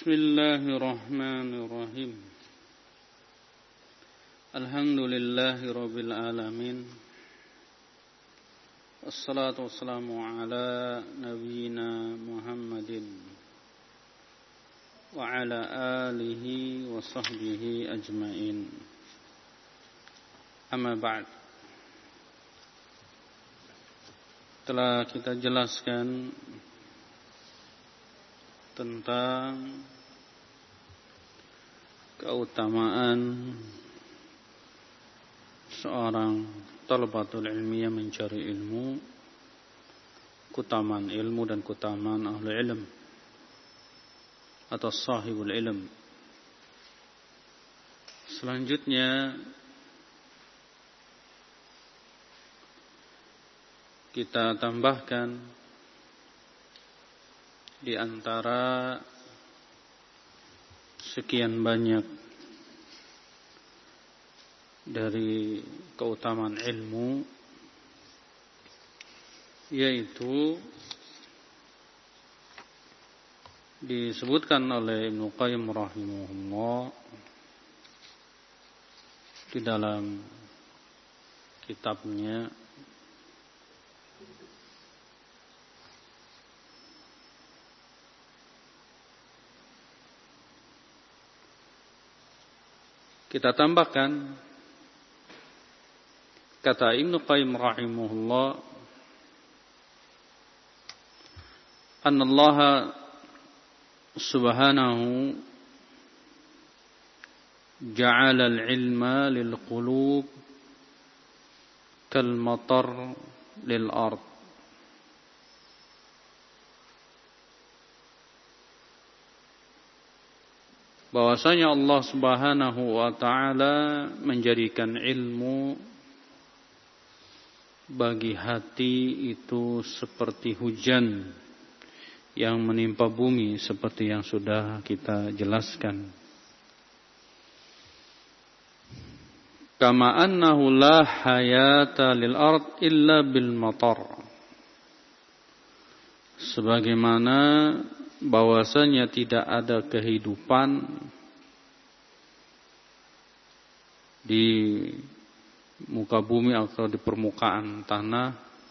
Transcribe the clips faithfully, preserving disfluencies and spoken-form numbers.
Bismillahirrahmanirrahim. Alhamdulillahi rabbil alamin. Wassalatu wassalamu ala nabiyyina Muhammadin wa ala alihi wa sahbihi ajmain. Amma ba'd. Telah kita jelaskan tentang keutamaan seorang talabatul ilmiah mencari ilmu, keutamaan ilmu dan keutamaan ahli ilm atau sahibul ilm. Selanjutnya kita tambahkan di antara sekian banyak dari keutamaan ilmu, yaitu disebutkan oleh Ibnu Qayyim rahimahullah di dalam kitabnya kita tambahkan kata Ibnu Qayyim rahimahullah, anna Allah subhanahu ja'ala al-ilma lil qulub kal matar lil ard. Bahwasanya Allah subhanahu wa ta'ala menjadikan ilmu bagi hati itu seperti hujan yang menimpa bumi, seperti yang sudah kita jelaskan. Kama annahu la hayata lil ard illa bil matar. Sebagaimana bahwasanya tidak ada kehidupan di muka bumi atau di permukaan tanah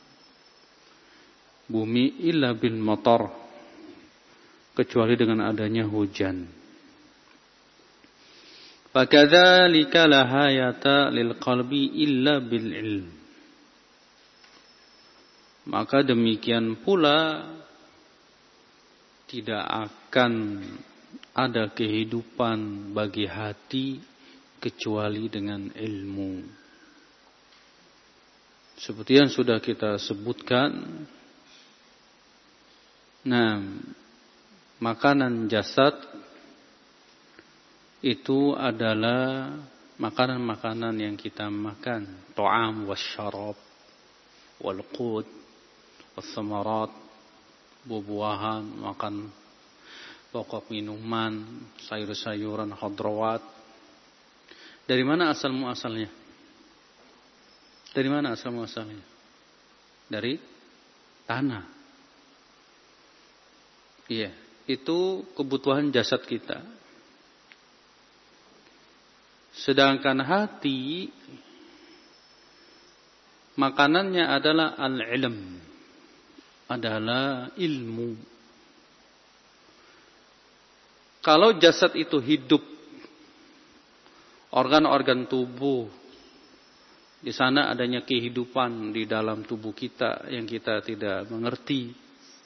bumi illa bil matar, kecuali dengan adanya hujan. Fakadzalika la hayata lil qalbi illa bil ilm. Maka demikian pula tidak akan ada kehidupan bagi hati kecuali dengan ilmu. Seperti yang sudah kita sebutkan, nah, makanan jasad itu adalah makanan-makanan yang kita makan, ta'am wasyarab wal qut wathamarat, buah-buahan, makan pokok minuman, sayur-sayuran, khadrawat. Dari mana asal muasalnya? Dari mana asal muasalnya? Dari tanah. Iya, itu kebutuhan jasad kita. Sedangkan hati makanannya adalah al-ilm, adalah ilmu. Kalau jasad itu hidup, organ-organ tubuh, di sana adanya kehidupan di dalam tubuh kita yang kita tidak mengerti.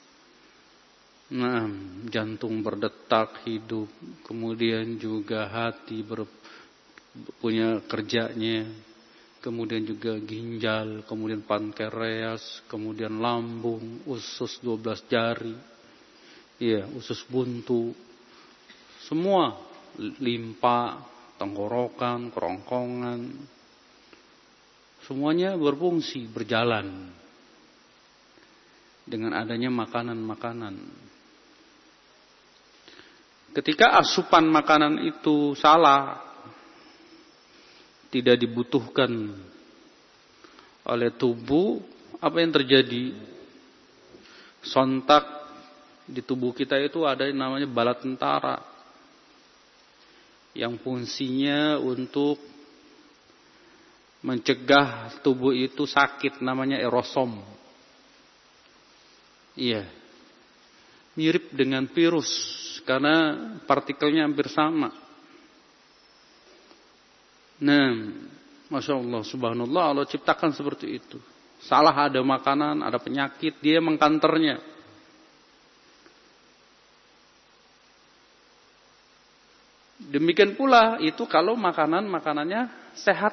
Nah, jantung berdetak, hidup, kemudian juga hati ber, punya kerjanya, kemudian juga ginjal, kemudian pankreas, kemudian lambung, usus dua belas jari, ya, usus buntu, semua, limpa, tenggorokan, kerongkongan, semuanya berfungsi, berjalan dengan adanya makanan-makanan. Ketika asupan makanan itu salah, tidak dibutuhkan oleh tubuh, apa yang terjadi? Sontak di tubuh kita itu ada yang namanya bala tentara. yang fungsinya untuk mencegah tubuh itu sakit, namanya aerosom. Iya. Mirip dengan virus karena partikelnya hampir sama. Nah, Masya Allah, subhanallah, Allah ciptakan seperti itu. Salah ada makanan, ada penyakit, dia mengkanternya. Demikian pula itu kalau makanan-makanannya sehat.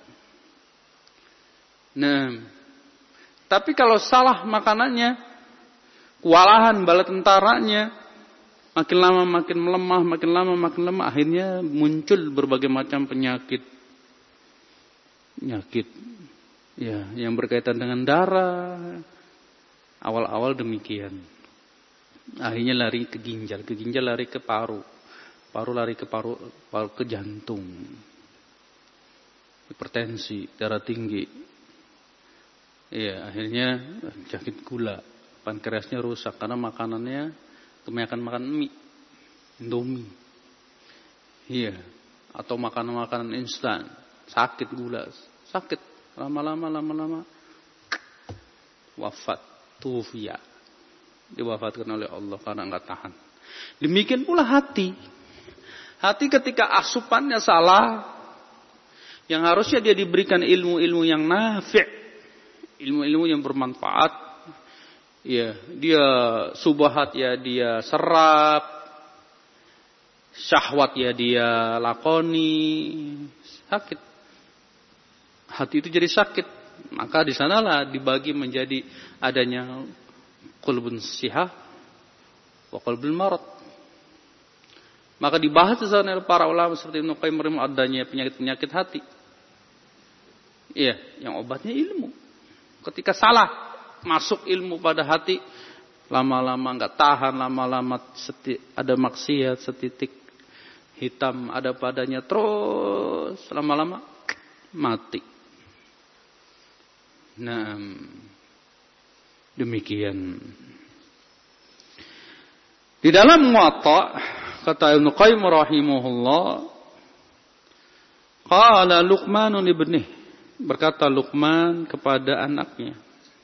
Nah, tapi kalau salah makanannya, kewalahan bala tentaranya, makin lama makin melemah, makin lama makin lemah, akhirnya muncul berbagai macam penyakit. Penyakit ya, yang berkaitan dengan darah. Awal-awal demikian. Akhirnya lari ke ginjal, ke ginjal lari ke paru. Paru lari ke paru, paru ke jantung. Hipertensi, darah tinggi. Ya, akhirnya sakit gula. Pankreasnya rusak karena makanannya kebanyakan makan mie, Indomie. Iya, atau makanan-makanan instan. Sakit gula, sakit lama-lama lama-lama wafat, tufiya. Diwafatkan oleh Allah karena enggak tahan. Demikian pula hati. Hati ketika asupannya salah, yang harusnya dia diberikan ilmu-ilmu yang nafi', ilmu-ilmu yang bermanfaat, ya, dia subahat ya dia serap, syahwat ya dia lakoni, sakit. Hati itu jadi sakit, maka di sanalah dibagi menjadi adanya qalbun sihah wa qalbul marad. Maka dibahas di sana oleh para ulama seperti Ibnu Qayyim rahimahullah adanya penyakit-penyakit hati. Iya, yang obatnya ilmu. Ketika salah masuk ilmu pada hati, lama-lama enggak tahan, lama-lama seti, ada maksiat setitik hitam ada padanya, terus lama-lama mati. Nah, demikian. Di dalam Muwatta kata Ibnu Qayyim rahimahullah, qala Luqman ibnih, berkata Luqman kepada anaknya,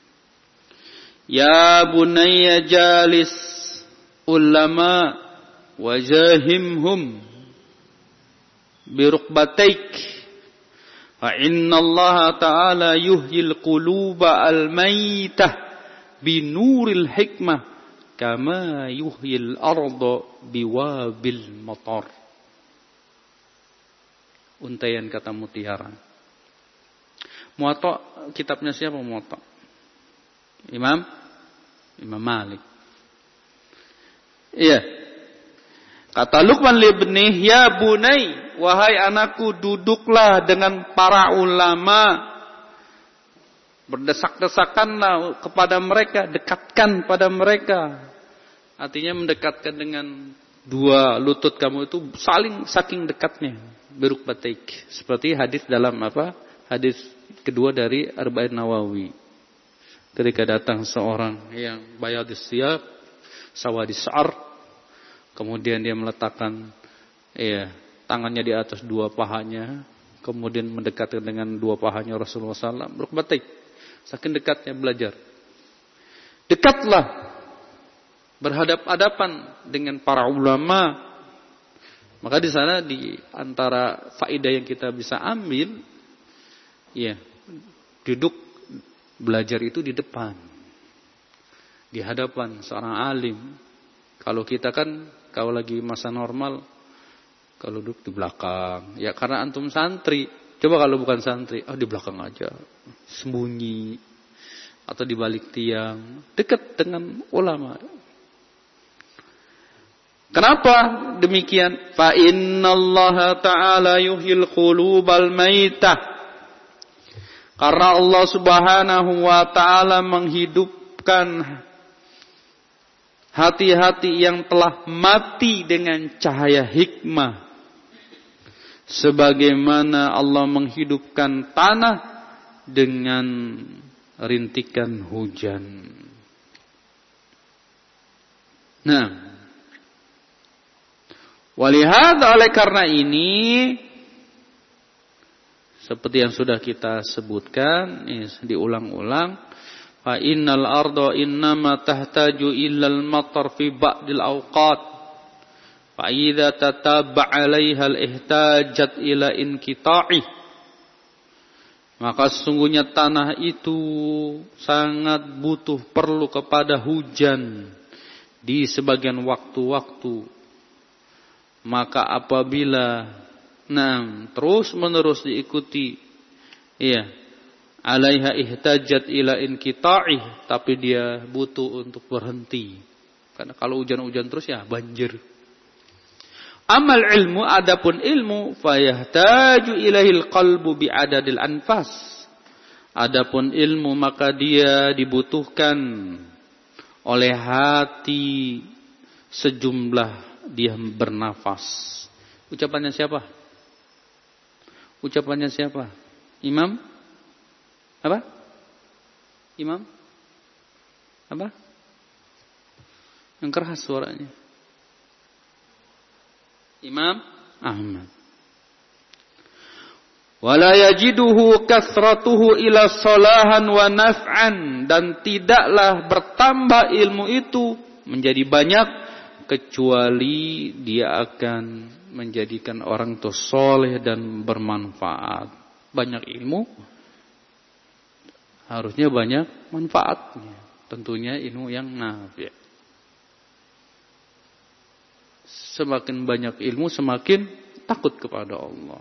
ya bunayya jalis ulama wajahimhum birukbataik fa inna Allah ta'ala yuhyil quluba al-maytah binuril hikmah kama yuhyil arda biwabil matar. Untaian kata mutiara. Muwatta, kitabnya siapa Muwatta? Imam Imam Malik. Iya. Kata Luqman li ibnih, ya bunai, wahai anakku, duduklah dengan para ulama. Berdesak-desakanlah kepada mereka, dekatkan pada mereka. Artinya mendekatkan dengan dua lutut kamu itu saling saking dekatnya. Birukbataik. Seperti hadis dalam apa? Hadis kedua dari Arba'in Nawawi. Ketika datang seorang yang bayadis siyab, sawadis syar, kemudian dia meletakkan ya, tangannya di atas dua pahanya, kemudian mendekatkan dengan dua pahanya Rasulullah sallallahu alaihi wasallam. Birukbataik. Saking dekatnya belajar. Dekatlah berhadap-hadapan dengan para ulama. Maka di sana di antara faedah yang kita bisa ambil, ya, duduk belajar itu di depan, di hadapan seorang alim. Kalau kita kan kalau lagi masa normal, kalau duduk di belakang, ya karena antum santri. Coba kalau bukan santri, oh di belakang aja, sembunyi atau di balik tiang, dekat dengan ulama. Kenapa demikian? Fa innallaha ta'ala yuhyil qulubal maitah. Karena Allah Subhanahu wa taala menghidupkan hati-hati yang telah mati dengan cahaya hikmah. Sebagaimana Allah menghidupkan tanah dengan rintikan hujan. Nah, Walihada, oleh karena ini, seperti yang sudah kita sebutkan, diulang-ulang, fa innal arda innama tahtaju illal matar fi ba'dil awqat. Fa idza tatabba 'alaiha al-ihtajat ila inqita'i. Maka sesungguhnya tanah itu sangat butuh, perlu kepada hujan di sebagian waktu-waktu. Maka apabila nah terus menerus diikuti, iya, alaiha ihtajat ila inqita'i, tapi dia butuh untuk berhenti. Karena kalau hujan-hujan terus ya banjir. Amal ilmu, adapun ilmu, fayahtaju ilahil qalbu bi'adadil anfas. Adapun ilmu, maka dia dibutuhkan oleh hati sejumlah dia bernafas. Ucapannya siapa? Ucapannya siapa? Imam? Apa? Imam? Apa? Yang keras suaranya. Imam Ahmad. Wala yajiduhu kathratuhu ila salahan wa naf'an, dan tidaklah bertambah ilmu itu menjadi banyak kecuali dia akan menjadikan orang itu soleh dan bermanfaat. Banyak ilmu harusnya banyak manfaatnya. Tentunya ilmu yang nafi'. Semakin banyak ilmu, semakin takut kepada Allah.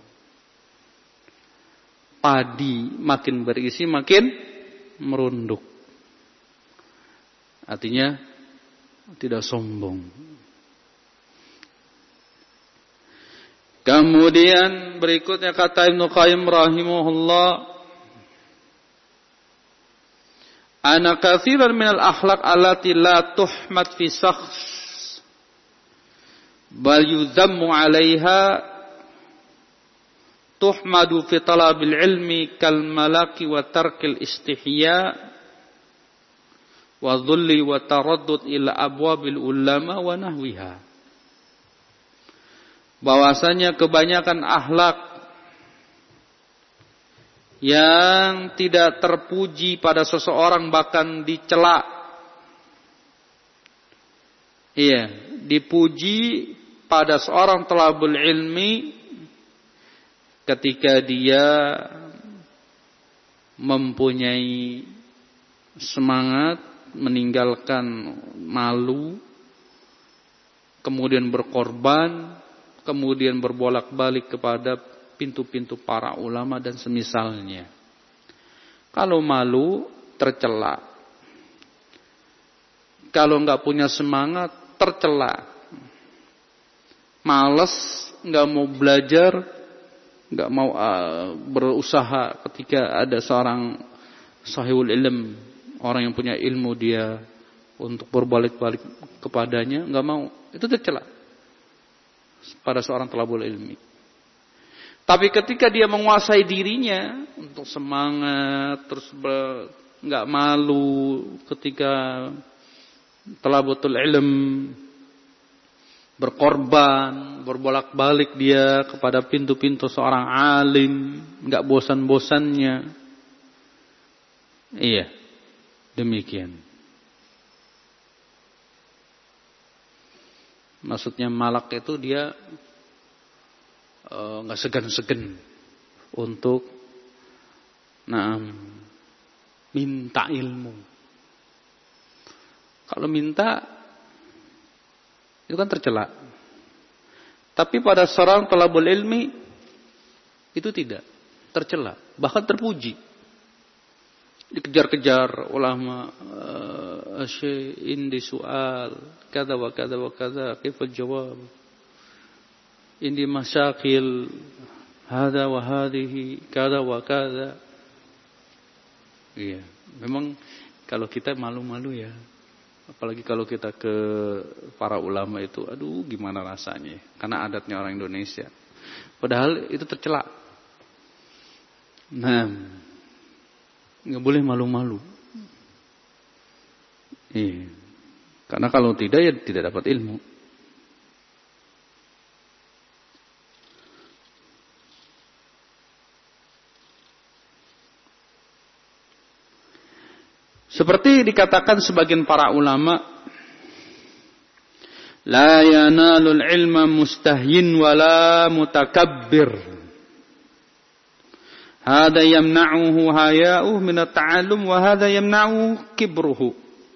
Padi makin berisi, makin merunduk. Artinya tidak sombong. Kemudian berikutnya kata Ibnu Qayyim rahimahullah, ana katsiran minal akhlaq allati la tuhmad fi shakhs bal yudhammu 'alaiha tuhmadu fi talabil ilmi kal malaki wa tarkil istihya wa dhulli wa taraddud ila abwabil ulama wa nahwiha. Bahwasanya kebanyakan akhlak yang tidak terpuji pada seseorang, bahkan dicela, iya, dipuji pada seorang thalabul ilmi ketika dia mempunyai semangat, meninggalkan malu, kemudian berkorban, kemudian berbolak-balik kepada pintu-pintu para ulama dan semisalnya. Kalau malu, tercela. Kalau enggak punya semangat, tercela. Malas, enggak mau belajar, enggak mau uh, berusaha ketika ada seorang sahibul ilm, orang yang punya ilmu, dia untuk berbalik-balik kepadanya, enggak mau. Itu tercela pada seorang thalabul ilmi. Tapi ketika dia menguasai dirinya untuk semangat, terus ber, enggak malu ketika thalabatul ilm, berkorban, berbolak-balik dia kepada pintu-pintu seorang alim, enggak bosan-bosannya. Iya, demikian. Maksudnya malak itu dia enggak uh, segan-segan untuk nah, minta ilmu. Kalau minta itu kan tercela. Tapi pada seorang thalabul ilmi itu tidak tercela, bahkan terpuji. Dikejar-kejar ulama, uh, Syekh indi soal kada wa kada wa kada, kaifal jawab? Indi masyakil hada wa hadhihi kada wa kada. Iya, memang kalau kita malu-malu ya. Apalagi kalau kita ke para ulama itu, aduh gimana rasanya. Karena adatnya orang Indonesia. Padahal itu tercela. Nah, nggak boleh malu-malu. Iya. Karena kalau tidak ya tidak dapat ilmu. Seperti dikatakan sebagian para ulama, la yanalul ilma mustahyin wala mutakabbir. Hada yamna'uhu haya'uhu min at-ta'allum wa hada yamna'uhu kibruhu.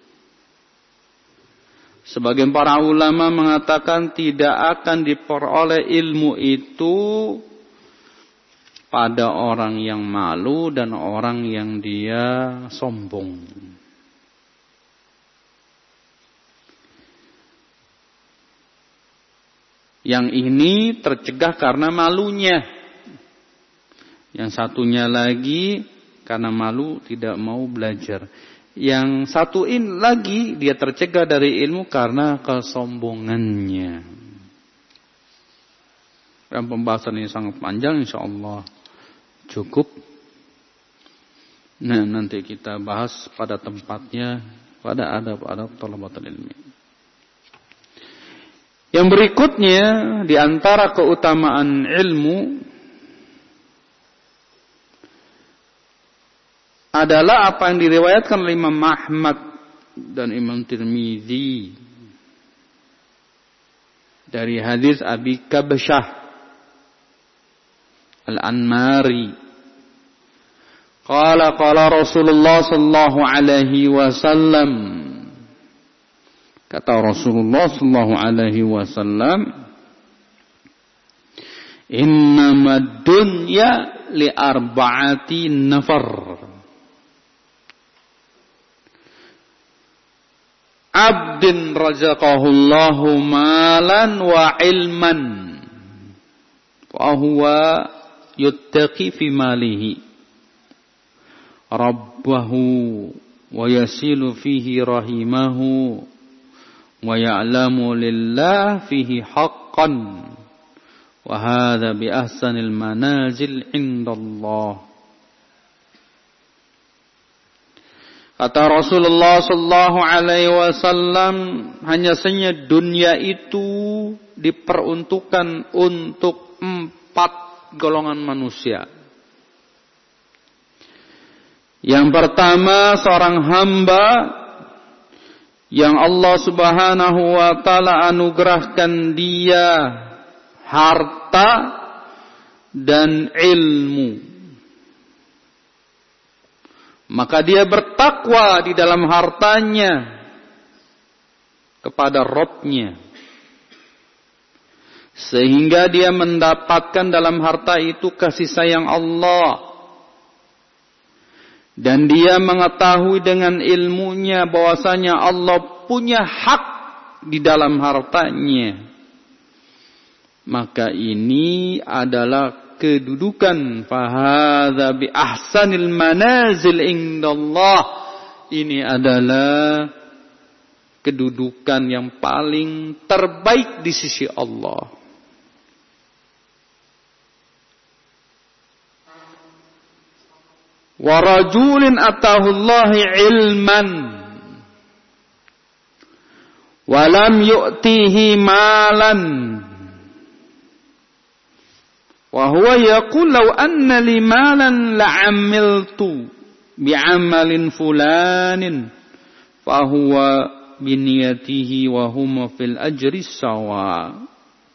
Sebagian para ulama mengatakan tidak akan diperoleh ilmu itu pada orang yang malu dan orang yang dia sombong. Yang ini tercegah karena malunya. Yang satunya lagi karena malu tidak mau belajar. Yang satu ini lagi dia tercegah dari ilmu karena kesombongannya. Dan pembahasan ini sangat panjang, insyaallah cukup. Nah, nanti kita bahas pada tempatnya pada adab-adab thalabatul ilmi. Yang berikutnya di antara keutamaan ilmu adalah apa yang diriwayatkan oleh Imam Ahmad dan Imam Tirmidzi dari hadis Abi Kabsyah Al-Anmari. Qala qala Rasulullah sallallahu alaihi wasallam. Kata Rasulullah sallallahu alaihi wasallam, "Innamad dunya li arba'ati nafar. Abdin razaqahullahu malan wa ilman. Wa huwa yuttaqi fi malihi rabbahu wa yasilu fihi rahimahu wa ya'lamu lillah fihi haqqan wa hadha bi ahsanil manazil indallah." Kata Rasulullah sallallahu alaihi wasallam, hanya saja dunia itu diperuntukkan untuk empat golongan manusia. Yang pertama, seorang hamba yang Allah Subhanahu wa taala anugerahkan dia harta dan ilmu. Maka dia bertakwa di dalam hartanya kepada Rabb-Nya. Sehingga dia mendapatkan dalam harta itu kasih sayang Allah. Dan dia mengetahui dengan ilmunya bahwasanya Allah punya hak di dalam hartanya. Maka ini adalah kedudukan fahadza bi ahsanil manazil indallah. Ini adalah kedudukan yang paling terbaik di sisi Allah. Wa rajulin atahu Allahi ilman wa lam yu'tihi malan wa huwa yaqul law anna li malan la'amiltu bi'amalin fulanin fa huwa biniyatihi wa huma fil ajri sawa.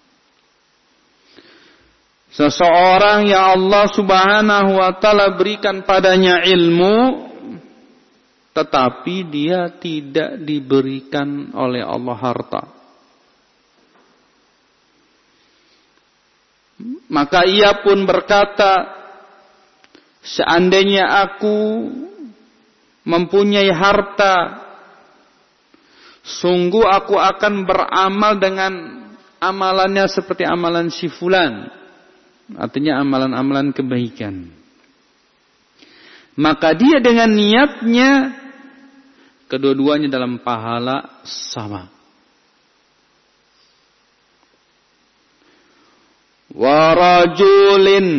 Seseorang yang Allah Subhanahu wa taala berikan padanya ilmu, tetapi dia tidak diberikan oleh Allah harta. Maka ia pun berkata, seandainya aku mempunyai harta, sungguh aku akan beramal dengan amalannya seperti amalan si fulan. Artinya amalan-amalan kebaikan. Maka dia dengan niatnya, kedua-duanya dalam pahala sama. Wa rajulin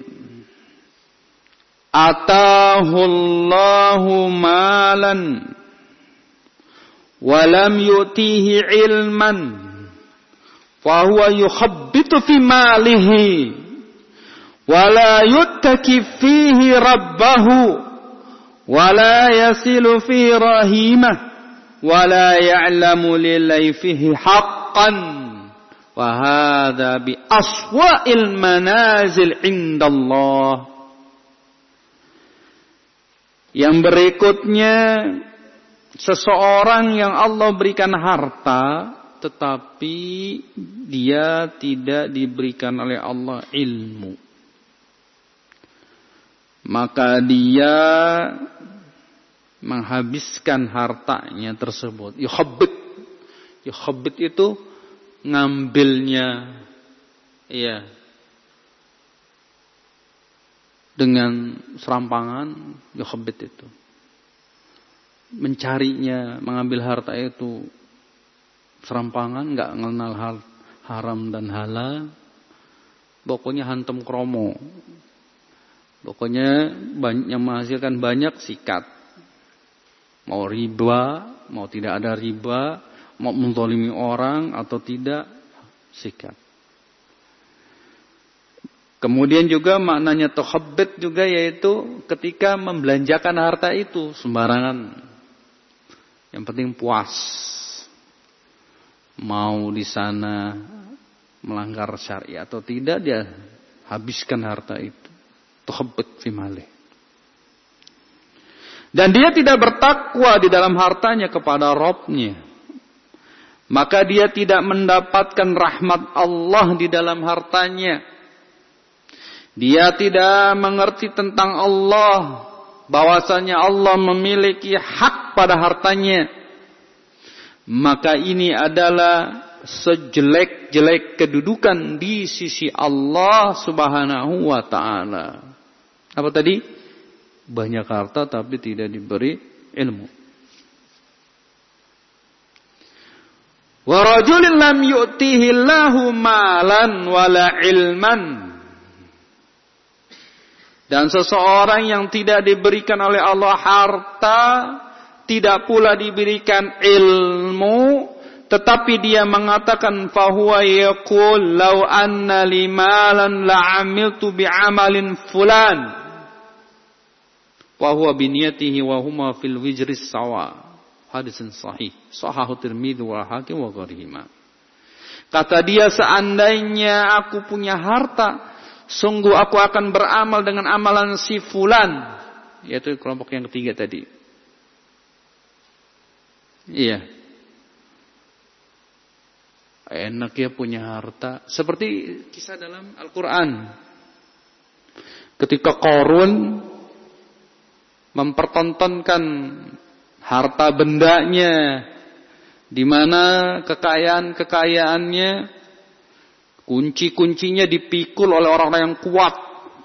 atahu Allahu malan wa lam yu'tihi ilman fa huwa yukhabbitu fi malihi wa la yuttaki fihi rabbahu wala yasilu fi rahimah wala ya'lamu lilayfihi haqqan wa hadha bi aswa'il manazil indallah. Yang berikutnya, seseorang yang Allah berikan harta tetapi dia tidak diberikan oleh Allah ilmu, maka dia menghabiskan hartanya tersebut. Yukhabbit, yukhabbit itu ngambilnya, ya, dengan serampangan. Yukhabbit itu mencarinya, mengambil harta itu serampangan, nggak mengenal hal haram dan halal. Pokoknya hantam kromo. Pokoknya banyak, yang menghasilkan banyak sikat. Mau riba, mau tidak ada riba, mau menzalimi orang atau tidak, sikat. Kemudian juga maknanya tukhabbit juga yaitu ketika membelanjakan harta itu sembarangan. Yang penting puas. Mau di sana melanggar syariat atau tidak, dia habiskan harta itu. Tukhabbit fi malih. Dan dia tidak bertakwa di dalam hartanya kepada Rabb-nya. Maka dia tidak mendapatkan rahmat Allah di dalam hartanya. Dia tidak mengerti tentang Allah, bahwasanya Allah memiliki hak pada hartanya. Maka ini adalah sejelek-jelek kedudukan di sisi Allah Subhanahu wa ta'ala. Apa tadi? Banyak harta tapi tidak diberi ilmu. Wa rajulin lam yu'tihi Allahu malan wala ilman. Dan seseorang yang tidak diberikan oleh Allah harta, tidak pula diberikan ilmu, tetapi dia mengatakan fahuwa yaqul law anna li malan la amiltu bi amalin fulan wa huwa bi niyatihi wa huma fil wizri sawa. Hadisun sahih sahahu Tirmidzi wa Hakim wa ghairihima. Kata dia, seandainya aku punya harta, sungguh aku akan beramal dengan amalan si fulan, yaitu kelompok yang ketiga tadi. Iya. Enak ya punya harta. Seperti kisah dalam Al-Quran. Ketika Qarun mempertontonkan harta bendanya, di mana kekayaan-kekayaannya, kunci-kuncinya dipikul oleh orang-orang yang kuat.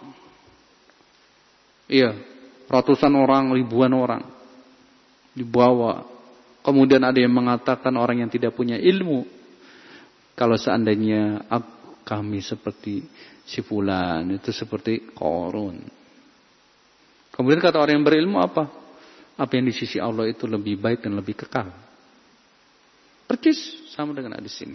Iya, ratusan orang, ribuan orang dibawa. Kemudian ada yang mengatakan orang yang tidak punya ilmu, kalau seandainya kami seperti si fulan, itu seperti Qarun. Kemudian kata orang yang berilmu apa? Apa yang di sisi Allah itu lebih baik dan lebih kekal. Percis sama dengan di sini.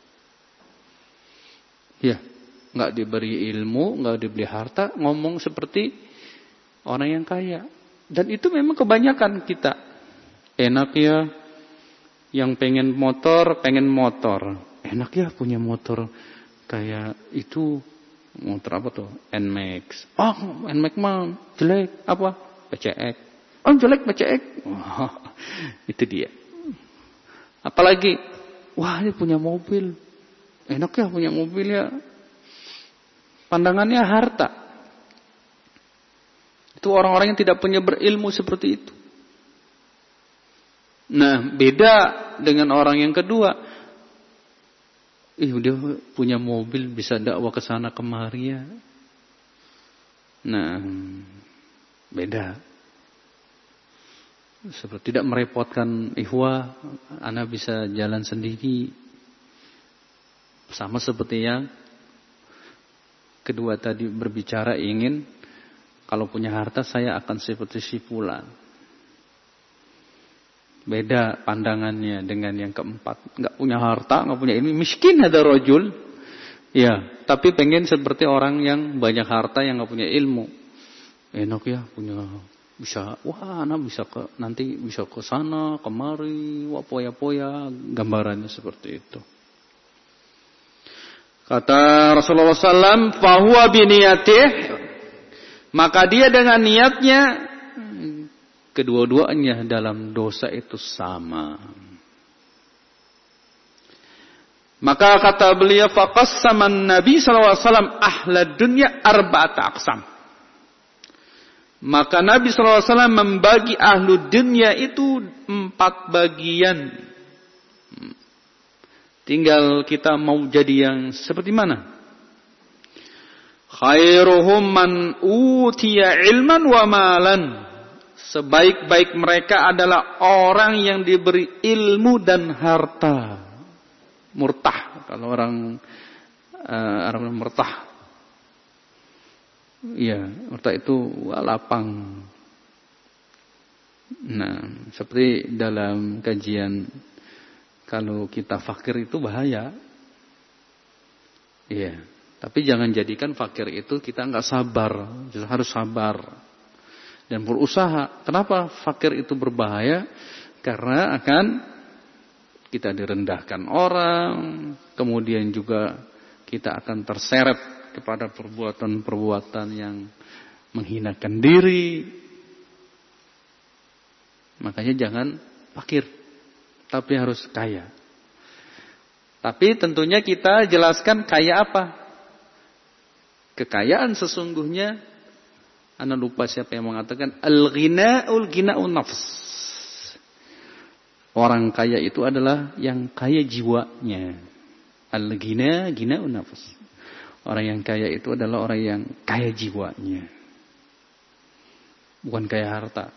Ya, nggak diberi ilmu, nggak diberi harta, ngomong seperti orang yang kaya. Dan itu memang kebanyakan kita. Enak ya, yang pengen motor, pengen motor. Enak ya punya motor kayak itu, motor apa tuh? N-Max. Oh, N-Max mah jelek, apa? P C X. Oh, jelek P C X. Oh, itu dia. Apalagi, wah ini punya mobil. Enak ya punya mobil ya. Pandangannya harta. Itu orang-orang yang tidak punya berilmu seperti itu. Nah, beda dengan orang yang kedua. Ih, dia punya mobil, bisa dakwah ke sana kemari ya. Nah, beda. Seperti tidak merepotkan ikhwah, anak bisa jalan sendiri. Sama seperti yang kedua tadi berbicara, ingin kalau punya harta saya akan seperti si fulan. Beda pandangannya dengan yang keempat. Enggak punya harta, enggak punya ini, miskin ada rajul. Ya, tapi pengen seperti orang yang banyak harta yang enggak punya ilmu. Enak ya punya Bisa, wah anak bisa ke nanti bisa ke sana kemari, wah poya-poya, gambarannya seperti itu. Kata Rasulullah sallallahu alaihi wasallam, fahuwa biniyatih, maka dia dengan niatnya, kedua-duanya dalam dosa itu sama. Maka kata beliau, faqassaman Nabi sallallahu alaihi wasallam ahlad dunya arba'ata aqsam. Maka Nabi sallallahu alaihi wasallam membagi ahlu dunia itu empat bagian. Tinggal kita mau jadi yang seperti mana? Khairuhum man utiya ilman wa malan. Sebaik-baik mereka adalah orang yang diberi ilmu dan harta. Murtah, kalau orang uh, Arab murtah. Iya, murtah itu lapang. Nah, seperti dalam kajian, kalau kita fakir itu bahaya. Iya, tapi jangan jadikan fakir itu kita nggak sabar, harus sabar dan berusaha. Kenapa fakir itu berbahaya? Karena akan kita direndahkan orang, kemudian juga kita akan terseret kepada perbuatan-perbuatan yang menghinakan diri. Makanya jangan fakir, tapi harus kaya. Tapi tentunya kita jelaskan kaya apa? Kekayaan sesungguhnya, ana lupa siapa yang mengatakan al-ghina'ul ghina'un nafs. Orang kaya itu adalah yang kaya jiwanya. Al-ghina ghina'un nafs. Orang yang kaya itu adalah orang yang kaya jiwanya. Bukan kaya harta.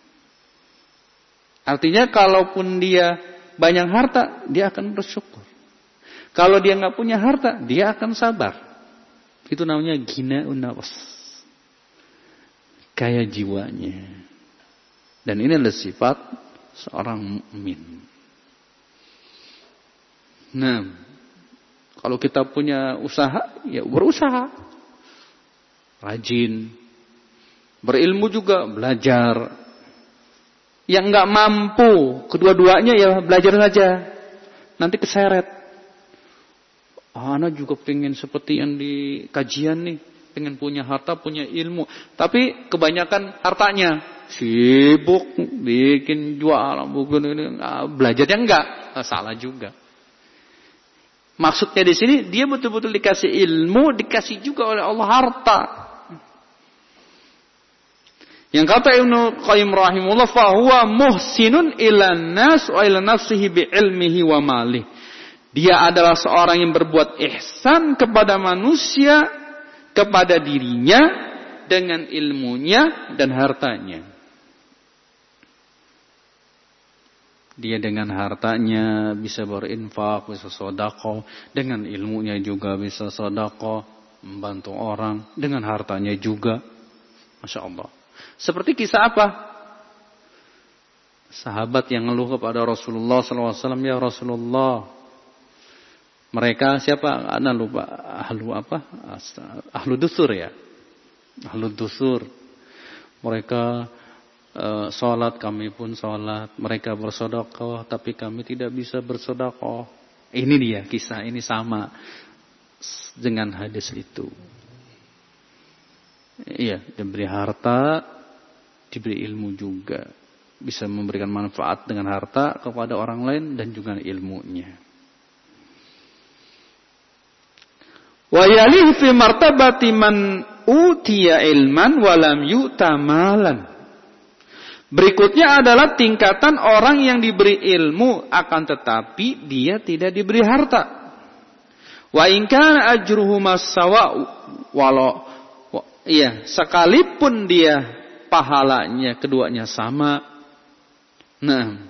Artinya kalaupun dia banyak harta, dia akan bersyukur. Kalau dia nggak punya harta, dia akan sabar. Itu namanya ghina'un nafs. Kaya jiwanya. Dan ini adalah sifat seorang mukmin. Nah, kalau kita punya usaha, ya berusaha. Rajin. Berilmu juga, belajar. Yang enggak mampu, kedua-duanya ya belajar saja. Nanti keseret. Ah, anak juga pengen seperti yang di kajian nih. Pengen punya harta, punya ilmu. Tapi kebanyakan hartanya. Sibuk, bikin jualan, buku ini. Ah, belajarnya enggak. Ah, salah juga. Maksudnya di sini dia betul-betul dikasih ilmu, dikasih juga oleh Allah harta. Yang kata Ibnu Qayyim rahimahullah, fa huwa muhsinun ilan nas wa ila nafsihi bi ilmihi wa malih. Dia adalah seorang yang berbuat ihsan kepada manusia, kepada dirinya dengan ilmunya dan hartanya. Dia dengan hartanya bisa berinfak, bisa sedekah, dengan ilmunya juga bisa sedekah, membantu orang, dengan hartanya juga. Masya Allah. Seperti kisah apa? Sahabat yang ngeluh kepada Rasulullah sallallahu alaihi wasallam, ya Rasulullah. Mereka siapa? Anda lupa. Ahlu apa? Ahlu dusur ya. Ahlu dusur. Mereka Uh, sholat, kami pun sholat. Mereka bersedekah, tapi kami tidak bisa bersedekah. Ini dia kisah, ini sama dengan hadis itu. Iya, diberi harta, diberi ilmu juga. Bisa memberikan manfaat dengan harta kepada orang lain dan juga ilmunya. Wa yalih fi martabati man utiya ilman wa lam yu'ta malan. Berikutnya adalah tingkatan orang yang diberi ilmu akan tetapi dia tidak diberi harta. Wa in kana ajruhu masawa, walau iya, sekalipun dia pahalanya keduanya sama. Nah,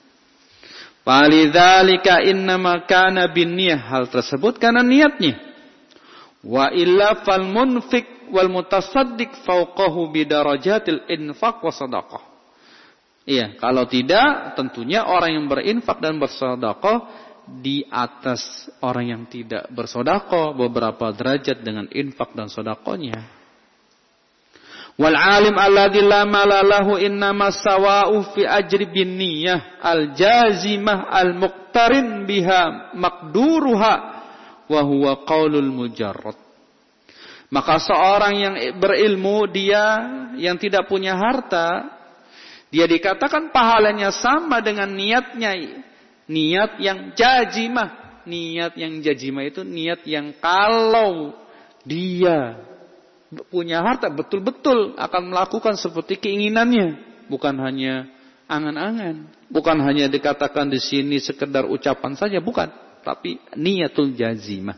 Falidzalika innama kana binniyah, hal tersebut karena niatnya. Wa illa fal munfik wal mutasaddiq fawqahu bidarajatil infaq wa sadaqah. Iya, kalau tidak tentunya orang yang berinfak dan bersedekah di atas orang yang tidak bersedekah beberapa derajat dengan infak dan sedekahnya. Wal alim alladzi la mala lahu innama sawa'u fi ajri bin niyyah al jazimah al muqtarin biha maqduruha wa huwa qaulul mujarrad. Maka seorang yang berilmu, dia yang tidak punya harta, dia dikatakan pahalanya sama dengan niatnya, niat yang jazimah. Niat yang jazimah itu niat yang kalau dia punya harta betul-betul akan melakukan seperti keinginannya, bukan hanya angan-angan, bukan hanya dikatakan di sini sekedar ucapan saja, bukan, tapi niatul jazimah.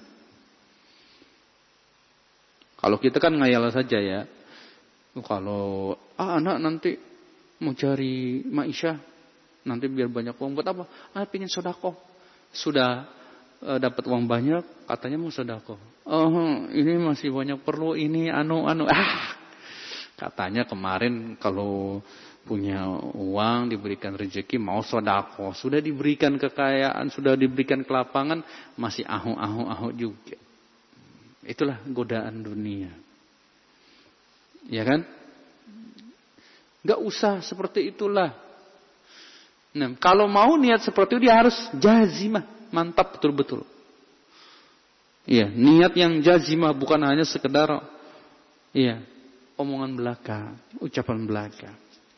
Kalau kita kan ngayal saja ya. Kalau ah, anak nanti mau cari maisha, nanti biar banyak uang buat apa? Ah, pengen sedekah. Sudah e, dapat uang banyak, katanya mau sedekah. Oh, ini masih banyak perlu ini anu anu. Ah, katanya kemarin kalau punya uang diberikan rezeki mau sedekah, sudah diberikan kekayaan, sudah diberikan kelapangan, masih ahu ahu ahu juga. Itulah godaan dunia. Ya kan? Gak usah seperti itulah. Nah, kalau mau niat seperti itu dia harus jazimah, mantap betul-betul. Iya, niat yang jazimah bukan hanya sekedar iya, omongan belaka, ucapan belaka.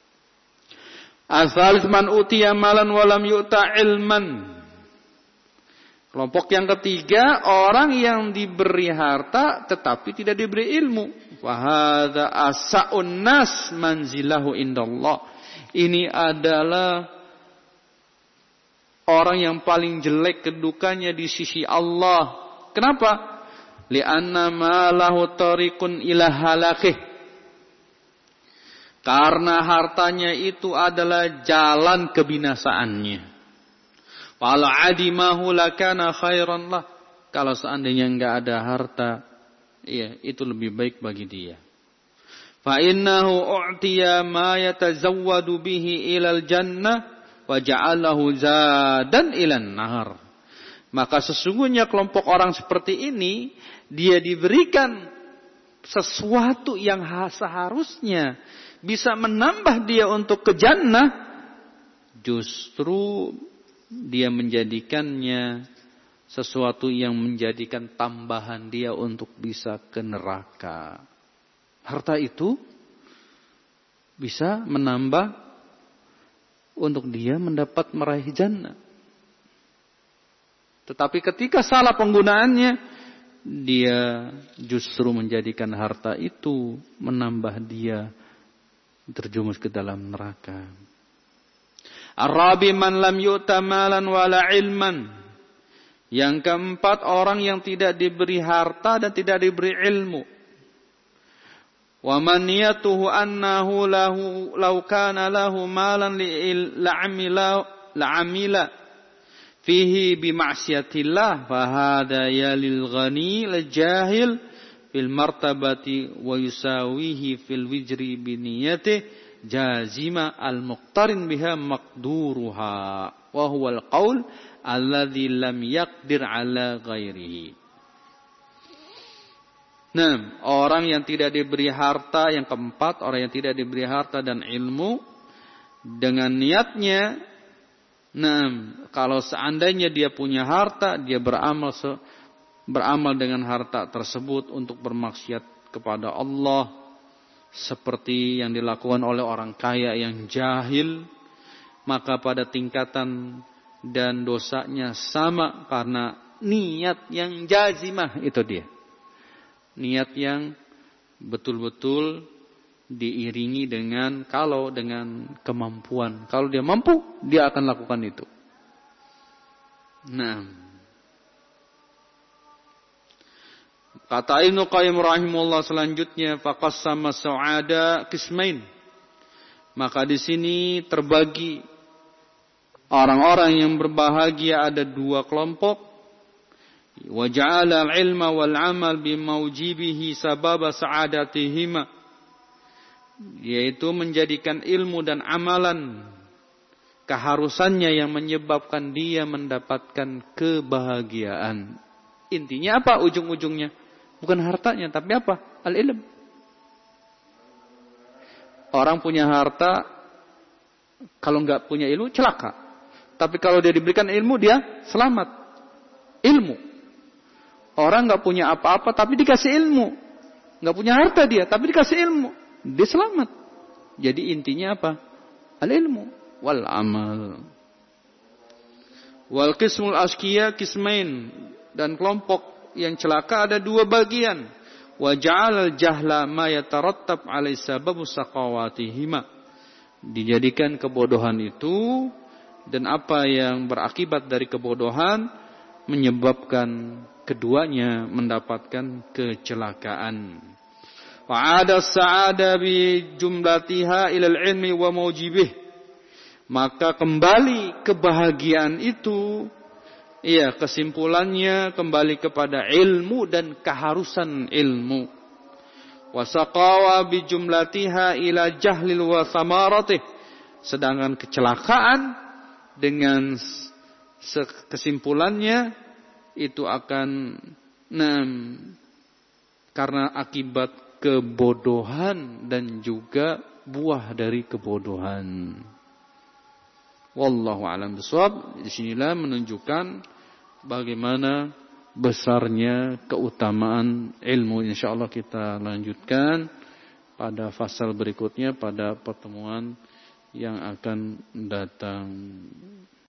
Asalis man utiya malan walam yu'ta ilman. Kelompok yang ketiga, orang yang diberi harta tetapi tidak diberi ilmu. Wa hadza asa'un nas manzilahu indallah. Ini adalah orang yang paling jelek kedudukannya di sisi Allah. Kenapa? Li'anna ma lahu tariqun ila halakih. Karena hartanya itu adalah jalan kebinasaannya. Wala adimahu lakana khairan lah. Kalau seandainya enggak ada harta, iya, itu lebih baik bagi dia. Fa innahu u'tiya ma yatazawwadu bihi ilal jannah wa ja'alahu zadan ilan nahar. Maka sesungguhnya kelompok orang seperti ini, dia diberikan sesuatu yang seharusnya bisa menambah dia untuk ke jannah, justru dia menjadikannya sesuatu yang menjadikan tambahan dia untuk bisa ke neraka. Harta itu bisa menambah untuk dia mendapat meraih jannah. Tetapi ketika salah penggunaannya, dia justru menjadikan harta itu menambah dia terjumus ke dalam neraka. Ar-rabi man lam yu'ta malan wala ilman. Yang keempat, orang yang tidak diberi harta dan tidak diberi ilmu. Wa man niyatuhu annahu lahu law kana lahu malan la'amila la'amila fihi bi ma'siyatillah fa hadha yalil ghani la jahil fil martabati wa yusawihi fil wijri bi niyatihi jazima al-muqtarin biha maqduruha wa huwa al-qaul alladhi lam yaqdir ala ghairihi. Nah, orang yang tidak diberi harta, yang keempat, orang yang tidak diberi harta dan ilmu dengan niatnya, nah, kalau seandainya dia punya harta, dia beramal se, beramal dengan harta tersebut untuk bermaksiat kepada Allah, seperti yang dilakukan oleh orang kaya yang jahil, maka pada tingkatan dan dosanya sama karena niat yang jazimah itu dia. Niat yang betul-betul diiringi dengan kalau dengan kemampuan. Kalau dia mampu, dia akan lakukan itu. Nah, kata Ibnu Qayyim rahimahullah selanjutnya, faqassama su'ada qismain. Maka di sini terbagi orang-orang yang berbahagia ada dua kelompok. Wa ja'ala al-ilma wal 'amal bimaujibihi sababa sa'adatihima. Yaitu menjadikan ilmu dan amalan keharusannya yang menyebabkan dia mendapatkan kebahagiaan. Intinya apa ujung-ujungnya? Bukan hartanya, tapi apa? Al-ilm. Orang punya harta, kalau nggak punya ilmu celaka. Tapi kalau dia diberikan ilmu, dia selamat. Ilmu. Orang nggak punya apa-apa, tapi dikasih ilmu. Nggak punya harta dia, tapi dikasih ilmu. Dia selamat. Jadi intinya apa? Al-ilmu wal amal. Wal qismul asqiya qismain, dan kelompok yang celaka ada dua bagian. Wa ja'alal jahla ma yatarattab 'alai sababu saqawatihima. Dijadikan kebodohan itu dan apa yang berakibat dari kebodohan menyebabkan keduanya mendapatkan kecelakaan. Wa 'ada sa'ada bi jumlatiha ilal ilmi wa mujibih. Maka kembali kebahagiaan itu, iya, kesimpulannya kembali kepada ilmu dan keharusan ilmu. Wasaqawa bi jumlatiha ila jahlil wa samaratih. Sedangkan kecelakaan dengan kesimpulannya itu akan nah, karena akibat kebodohan dan juga buah dari kebodohan. Wallahu a'lam bishawab. Disinilah menunjukkan bagaimana besarnya keutamaan ilmu. Insyaallah kita lanjutkan pada fasal berikutnya pada pertemuan yang akan datang.